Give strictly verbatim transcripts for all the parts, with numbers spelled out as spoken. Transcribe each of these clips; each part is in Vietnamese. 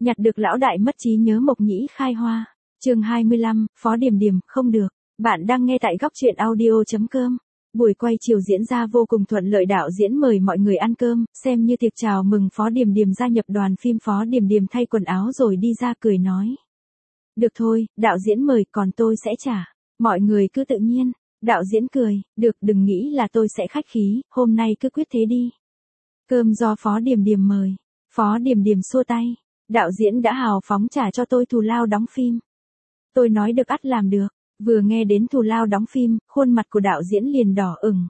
Nhặt được lão đại mất trí nhớ Mộc Nhĩ khai hoa. Chương hai mươi lăm, Phó Điềm Điềm, không được. Bạn đang nghe tại góc truyện audio chấm com. Buổi quay chiều diễn ra vô cùng thuận lợi, đạo diễn mời mọi người ăn cơm, xem như tiệc chào mừng Phó Điềm Điềm gia nhập đoàn phim. Phó Điềm Điềm thay quần áo rồi đi ra cười nói. Được thôi, đạo diễn mời còn tôi sẽ trả. Mọi người cứ tự nhiên. Đạo diễn cười, được, đừng nghĩ là tôi sẽ khách khí, hôm nay cứ quyết thế đi. Cơm do Phó Điềm Điềm mời. Phó Điềm Điềm xua tay. Đạo diễn đã hào phóng trả cho tôi thù lao đóng phim. Tôi nói được ắt làm được. Vừa nghe đến thù lao đóng phim, khuôn mặt của đạo diễn liền đỏ ửng.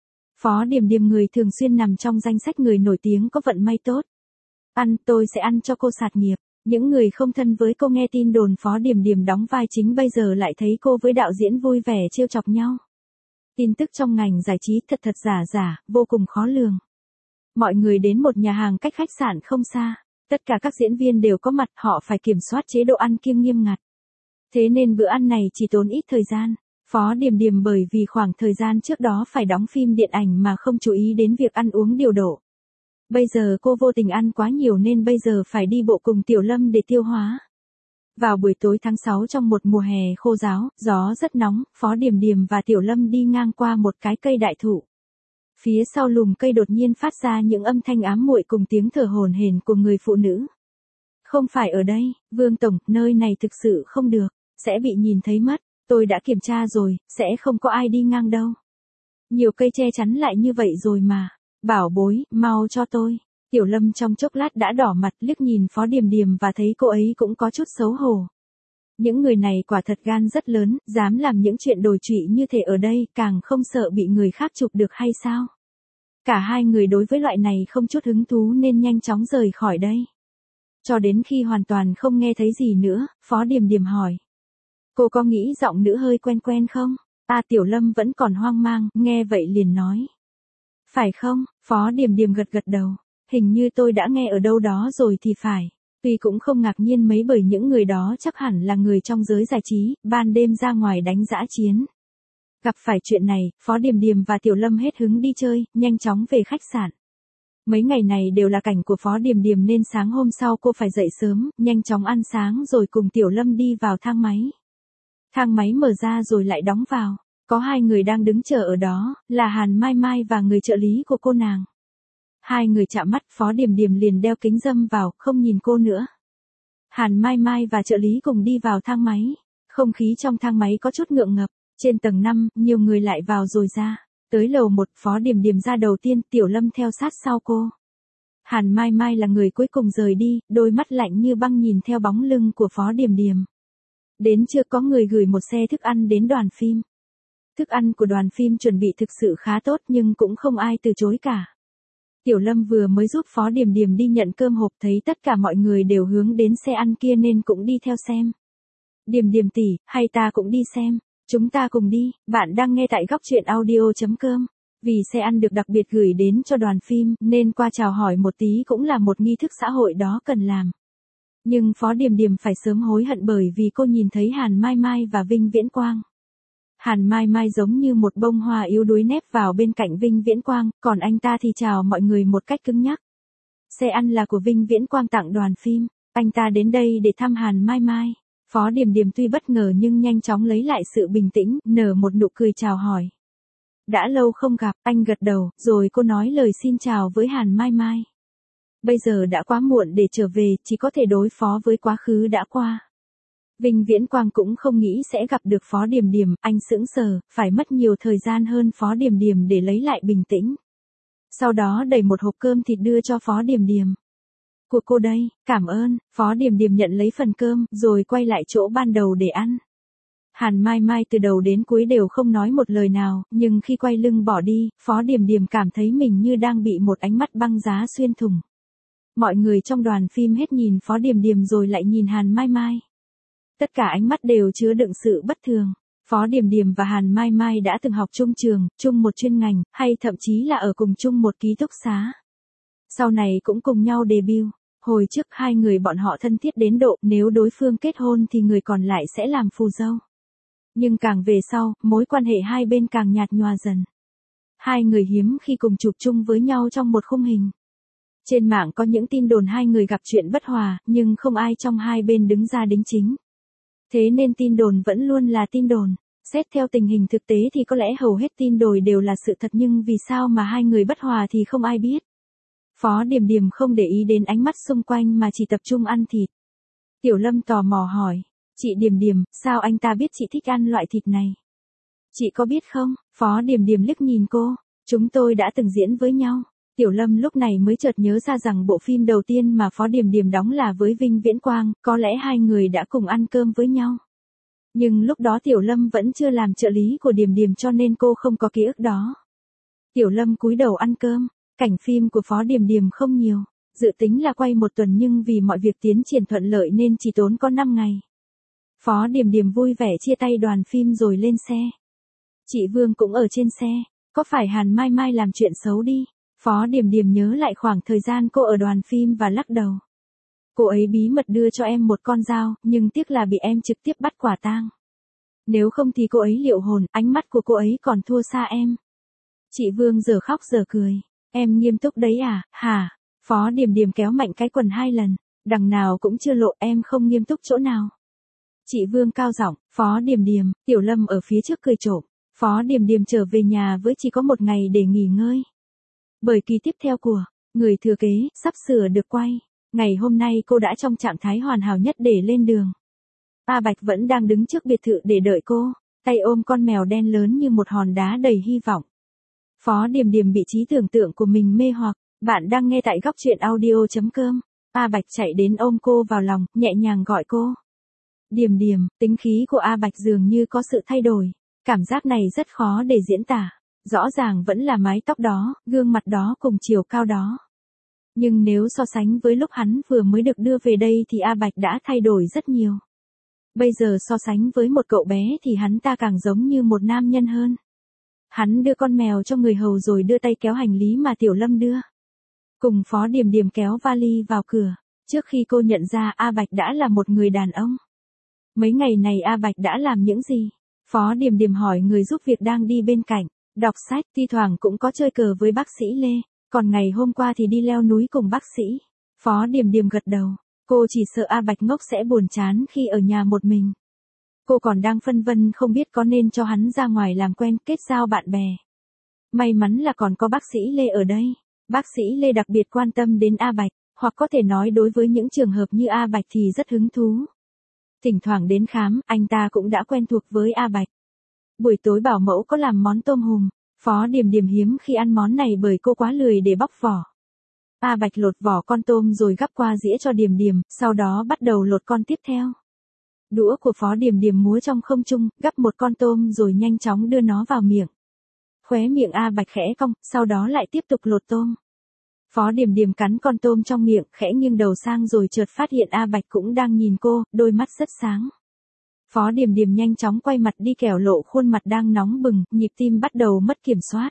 Phó Điềm Điềm người thường xuyên nằm trong danh sách người nổi tiếng có vận may tốt. Ăn, tôi sẽ ăn cho cô sạt nghiệp. Những người không thân với cô nghe tin đồn Phó Điềm Điềm đóng vai chính bây giờ lại thấy cô với đạo diễn vui vẻ trêu chọc nhau. Tin tức trong ngành giải trí thật thật giả giả, vô cùng khó lường. Mọi người đến một nhà hàng cách khách sạn không xa. Tất cả các diễn viên đều có mặt, họ phải kiểm soát chế độ ăn kiêng nghiêm ngặt. Thế nên bữa ăn này chỉ tốn ít thời gian. Phó Điềm Điềm bởi vì khoảng thời gian trước đó phải đóng phim điện ảnh mà không chú ý đến việc ăn uống điều độ. Bây giờ cô vô tình ăn quá nhiều nên bây giờ phải đi bộ cùng Tiểu Lâm để tiêu hóa. Vào buổi tối tháng sáu trong một mùa hè khô ráo, gió rất nóng, Phó Điềm Điềm và Tiểu Lâm đi ngang qua một cái cây đại thụ. Phía sau lùm cây đột nhiên phát ra những âm thanh ám muội cùng tiếng thở hổn hển của người phụ nữ. Không phải ở đây, Vương Tổng, nơi này thực sự không được, sẽ bị nhìn thấy mất, tôi đã kiểm tra rồi, sẽ không có ai đi ngang đâu. Nhiều cây che chắn lại như vậy rồi mà, bảo bối, mau cho tôi. Tiểu Lâm trong chốc lát đã đỏ mặt liếc nhìn Phó Điềm Điềm và thấy cô ấy cũng có chút xấu hổ. Những người này quả thật gan rất lớn, dám làm những chuyện đồi trụy như thế ở đây, càng không sợ bị người khác chụp được hay sao? Cả hai người đối với loại này không chút hứng thú nên nhanh chóng rời khỏi đây. Cho đến khi hoàn toàn không nghe thấy gì nữa, Phó Điềm Điềm hỏi. Cô có nghĩ giọng nữ hơi quen quen không? À, Tiểu Lâm vẫn còn hoang mang, nghe vậy liền nói. Phải không? Phó Điềm Điềm gật gật đầu. Hình như tôi đã nghe ở đâu đó rồi thì phải. Tuy cũng không ngạc nhiên mấy bởi những người đó chắc hẳn là người trong giới giải trí, ban đêm ra ngoài đánh dã chiến. Gặp phải chuyện này, Phó Điềm Điềm và Tiểu Lâm hết hứng đi chơi, nhanh chóng về khách sạn. Mấy ngày này đều là cảnh của Phó Điềm Điềm nên sáng hôm sau cô phải dậy sớm, nhanh chóng ăn sáng rồi cùng Tiểu Lâm đi vào thang máy. Thang máy mở ra rồi lại đóng vào. Có hai người đang đứng chờ ở đó, là Hàn Mai Mai và người trợ lý của cô nàng. Hai người chạm mắt, Phó Điềm Điềm liền đeo kính râm vào, không nhìn cô nữa. Hàn Mai Mai và trợ lý cùng đi vào thang máy. Không khí trong thang máy có chút ngượng ngập. Trên tầng năm, nhiều người lại vào rồi ra. Tới lầu một, Phó Điềm Điềm ra đầu tiên, Tiểu Lâm theo sát sau cô. Hàn Mai Mai là người cuối cùng rời đi, đôi mắt lạnh như băng nhìn theo bóng lưng của Phó Điềm Điềm. Đến chưa có người gửi một xe thức ăn đến đoàn phim. Thức ăn của đoàn phim chuẩn bị thực sự khá tốt nhưng cũng không ai từ chối cả. Tiểu Lâm vừa mới giúp Phó Điềm Điềm đi nhận cơm hộp thấy tất cả mọi người đều hướng đến xe ăn kia nên cũng đi theo xem. Điềm Điềm tỷ, hay ta cũng đi xem. Chúng ta cùng đi, bạn đang nghe tại góc truyện audio chấm com. Vì xe ăn được đặc biệt gửi đến cho đoàn phim nên qua chào hỏi một tí cũng là một nghi thức xã hội đó cần làm. Nhưng Phó Điềm Điềm phải sớm hối hận bởi vì cô nhìn thấy Hàn Mai Mai và Vinh Viễn Quang. Hàn Mai Mai giống như một bông hoa yếu đuối nép vào bên cạnh Vinh Viễn Quang, còn anh ta thì chào mọi người một cách cứng nhắc. Xe ăn là của Vinh Viễn Quang tặng đoàn phim, anh ta đến đây để thăm Hàn Mai Mai. Phó Điềm Điềm tuy bất ngờ nhưng nhanh chóng lấy lại sự bình tĩnh, nở một nụ cười chào hỏi. Đã lâu không gặp, anh gật đầu, rồi cô nói lời xin chào với Hàn Mai Mai. Bây giờ đã quá muộn để trở về, chỉ có thể đối phó với quá khứ đã qua. Vinh Viễn Quang cũng không nghĩ sẽ gặp được Phó Điềm Điềm, anh sững sờ, phải mất nhiều thời gian hơn Phó Điềm Điềm để lấy lại bình tĩnh. Sau đó đẩy một hộp cơm thịt đưa cho Phó Điềm Điềm. Của cô đây, cảm ơn. Phó Điềm Điềm nhận lấy phần cơm, rồi quay lại chỗ ban đầu để ăn. Hàn Mai Mai từ đầu đến cuối đều không nói một lời nào, nhưng khi quay lưng bỏ đi, Phó Điềm Điềm cảm thấy mình như đang bị một ánh mắt băng giá xuyên thủng. Mọi người trong đoàn phim hết nhìn Phó Điềm Điềm rồi lại nhìn Hàn Mai Mai. Tất cả ánh mắt đều chứa đựng sự bất thường. Phó Điềm Điềm và Hàn Mai Mai đã từng học chung trường, chung một chuyên ngành, hay thậm chí là ở cùng chung một ký túc xá. Sau này cũng cùng nhau debut. Hồi trước hai người bọn họ thân thiết đến độ nếu đối phương kết hôn thì người còn lại sẽ làm phù dâu. Nhưng càng về sau, mối quan hệ hai bên càng nhạt nhòa dần. Hai người hiếm khi cùng chụp chung với nhau trong một khung hình. Trên mạng có những tin đồn hai người gặp chuyện bất hòa, nhưng không ai trong hai bên đứng ra đính chính. Thế nên tin đồn vẫn luôn là tin đồn. Xét theo tình hình thực tế thì có lẽ hầu hết tin đồn đều là sự thật, nhưng vì sao mà hai người bất hòa thì không ai biết. Phó Điềm Điềm không để ý đến ánh mắt xung quanh mà chỉ tập trung ăn thịt. Tiểu Lâm tò mò hỏi, chị Điềm Điềm, sao anh ta biết chị thích ăn loại thịt này? Chị có biết không? Phó Điềm Điềm liếc nhìn cô, chúng tôi đã từng diễn với nhau. Tiểu Lâm lúc này mới chợt nhớ ra rằng bộ phim đầu tiên mà Phó Điềm Điềm đóng là với Vinh Viễn Quang, có lẽ hai người đã cùng ăn cơm với nhau. Nhưng lúc đó Tiểu Lâm vẫn chưa làm trợ lý của Điềm Điềm cho nên cô không có ký ức đó. Tiểu Lâm cúi đầu ăn cơm, cảnh phim của Phó Điềm Điềm không nhiều, dự tính là quay một tuần nhưng vì mọi việc tiến triển thuận lợi nên chỉ tốn có năm ngày. Phó Điềm Điềm vui vẻ chia tay đoàn phim rồi lên xe. Chị Vương cũng ở trên xe, có phải Hàn Mai Mai làm chuyện xấu đi? Phó Điềm Điềm nhớ lại khoảng thời gian cô ở đoàn phim và lắc đầu. Cô ấy bí mật đưa cho em một con dao, nhưng tiếc là bị em trực tiếp bắt quả tang. Nếu không thì cô ấy liệu hồn, ánh mắt của cô ấy còn thua xa em. Chị Vương giờ khóc giờ cười. Em nghiêm túc đấy à, hả? Phó Điềm Điềm kéo mạnh cái quần hai lần, đằng nào cũng chưa lộ, em không nghiêm túc chỗ nào. Chị Vương cao giọng, Phó Điềm Điềm, Tiểu Lâm ở phía trước cười trộm. Phó Điềm Điềm trở về nhà với chỉ có một ngày để nghỉ ngơi. Bởi kỳ tiếp theo của Người Thừa Kế sắp sửa được quay. Ngày hôm nay cô đã trong trạng thái hoàn hảo nhất để lên đường. A Bạch vẫn đang đứng trước biệt thự để đợi cô, tay ôm con mèo đen lớn như một hòn đá đầy hy vọng. Phó Điềm Điềm bị trí tưởng tượng của mình mê hoặc. Bạn đang nghe tại góc truyện audio chấm com. A Bạch chạy đến ôm cô vào lòng, nhẹ nhàng gọi cô. Điềm Điềm, tính khí của A Bạch dường như có sự thay đổi. Cảm giác này rất khó để diễn tả. Rõ ràng vẫn là mái tóc đó, gương mặt đó cùng chiều cao đó. Nhưng nếu so sánh với lúc hắn vừa mới được đưa về đây thì A Bạch đã thay đổi rất nhiều. Bây giờ so sánh với một cậu bé thì hắn ta càng giống như một nam nhân hơn. Hắn đưa con mèo cho người hầu rồi đưa tay kéo hành lý mà Tiểu Lâm đưa. Cùng Phó Điềm Điềm kéo vali vào cửa. Trước khi cô nhận ra A Bạch đã là một người đàn ông. Mấy ngày này A Bạch đã làm những gì? Phó Điềm Điềm hỏi người giúp việc đang đi bên cạnh. Đọc sách, thi thoảng cũng có chơi cờ với bác sĩ Lê. Còn ngày hôm qua thì đi leo núi cùng bác sĩ. Phó Điềm Điềm gật đầu. Cô chỉ sợ A Bạch ngốc sẽ buồn chán khi ở nhà một mình. Cô còn đang phân vân không biết có nên cho hắn ra ngoài làm quen, kết giao bạn bè. May mắn là còn có bác sĩ Lê ở đây. Bác sĩ Lê đặc biệt quan tâm đến A Bạch, hoặc có thể nói đối với những trường hợp như A Bạch thì rất hứng thú. Thỉnh thoảng đến khám, anh ta cũng đã quen thuộc với A Bạch. Buổi tối bảo mẫu có làm món tôm hùm. Phó Điềm Điềm hiếm khi ăn món này bởi cô quá lười để bóc vỏ. A Bạch lột vỏ con tôm rồi gắp qua dĩa cho Điềm Điềm, sau đó bắt đầu lột con tiếp theo. Đũa của Phó Điềm Điềm múa trong không trung, gắp một con tôm rồi nhanh chóng đưa nó vào miệng. Khóe miệng A Bạch khẽ cong, sau đó lại tiếp tục lột tôm. Phó Điềm Điềm cắn con tôm trong miệng, khẽ nghiêng đầu sang rồi chợt phát hiện A Bạch cũng đang nhìn cô, đôi mắt rất sáng. Phó Điềm Điềm nhanh chóng quay mặt đi kẻo lộ khuôn mặt đang nóng bừng, nhịp tim bắt đầu mất kiểm soát.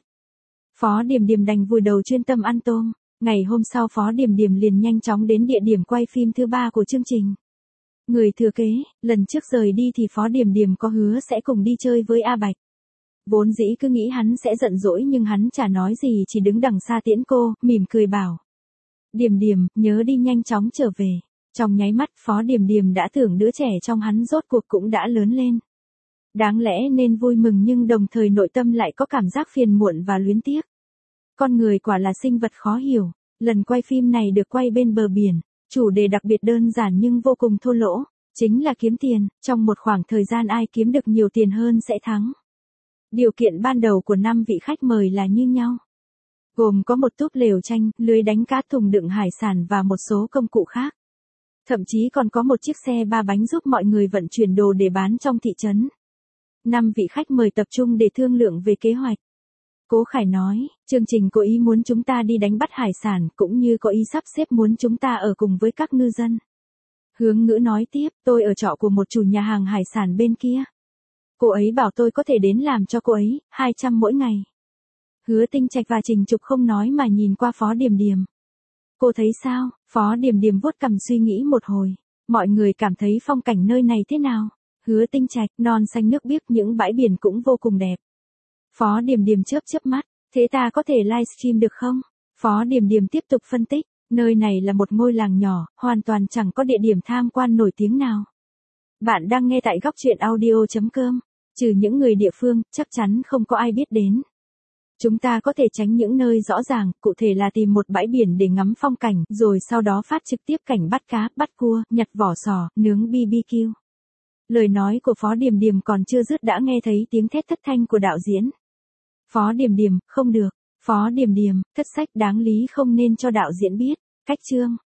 Phó Điềm Điềm đành vùi đầu chuyên tâm ăn tôm. Ngày hôm sau Phó Điềm Điềm liền nhanh chóng đến địa điểm quay phim thứ ba của chương trình. Người Thừa Kế, lần trước rời đi thì Phó Điềm Điềm có hứa sẽ cùng đi chơi với A Bạch. Vốn dĩ cứ nghĩ hắn sẽ giận dỗi nhưng hắn chả nói gì, chỉ đứng đằng xa tiễn cô, mỉm cười bảo. Điềm Điềm, nhớ đi nhanh chóng trở về. Trong nháy mắt Phó Điềm Điềm đã tưởng đứa trẻ trong hắn rốt cuộc cũng đã lớn lên. Đáng lẽ nên vui mừng nhưng đồng thời nội tâm lại có cảm giác phiền muộn và luyến tiếc. Con người quả là sinh vật khó hiểu. Lần quay phim này được quay bên bờ biển, chủ đề đặc biệt đơn giản nhưng vô cùng thô lỗ, chính là kiếm tiền, trong một khoảng thời gian ai kiếm được nhiều tiền hơn sẽ thắng. Điều kiện ban đầu của năm vị khách mời là như nhau. Gồm có một túp lều tranh, lưới đánh cá, thùng đựng hải sản và một số công cụ khác. Thậm chí còn có một chiếc xe ba bánh giúp mọi người vận chuyển đồ để bán trong thị trấn. Năm vị khách mời tập trung để thương lượng về kế hoạch. Cố Khải nói, chương trình có ý muốn chúng ta đi đánh bắt hải sản cũng như có ý sắp xếp muốn chúng ta ở cùng với các ngư dân. Hướng Ngữ nói tiếp, tôi ở trọ của một chủ nhà hàng hải sản bên kia. Cô ấy bảo tôi có thể đến làm cho cô ấy, hai trăm mỗi ngày. Hứa Tinh Trạch và Trình Trục không nói mà nhìn qua Phó Điềm Điềm. Cô thấy sao? Phó Điềm Điềm vuốt cằm suy nghĩ một hồi. Mọi người cảm thấy phong cảnh nơi này thế nào? Hứa Tinh Trạch, non xanh nước biếc, những bãi biển cũng vô cùng đẹp. Phó Điềm Điềm chớp chớp mắt, thế ta có thể livestream được không? Phó Điềm Điềm tiếp tục phân tích, Nơi này là một ngôi làng nhỏ, hoàn toàn chẳng có địa điểm tham quan nổi tiếng nào. Bạn đang nghe tại góc chuyện audio chấm com. Trừ những người địa phương, chắc chắn không có ai biết đến. Chúng ta có thể tránh những nơi rõ ràng, cụ thể là tìm một bãi biển để ngắm phong cảnh, rồi sau đó phát trực tiếp cảnh bắt cá, bắt cua, nhặt vỏ sò, nướng bê bê kiu. Lời nói của Phó Điềm Điềm còn chưa dứt đã nghe thấy tiếng thét thất thanh của đạo diễn. Phó Điềm Điềm, không được. Phó Điềm Điềm, thất sách đáng lý không nên cho đạo diễn biết. Cách chương.